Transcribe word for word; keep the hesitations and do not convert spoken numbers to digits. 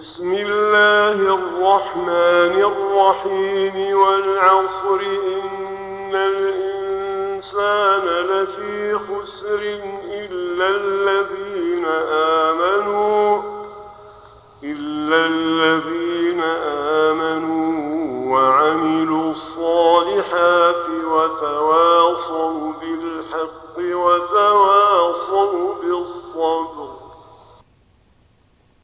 بسم الله الرحمن الرحيم والعصر إن الإنسان لفي خسر إلا الذين آمنوا إلا الذين آمنوا وعملوا الصالحات وتواصوا بالحق وتواصوا بالصبر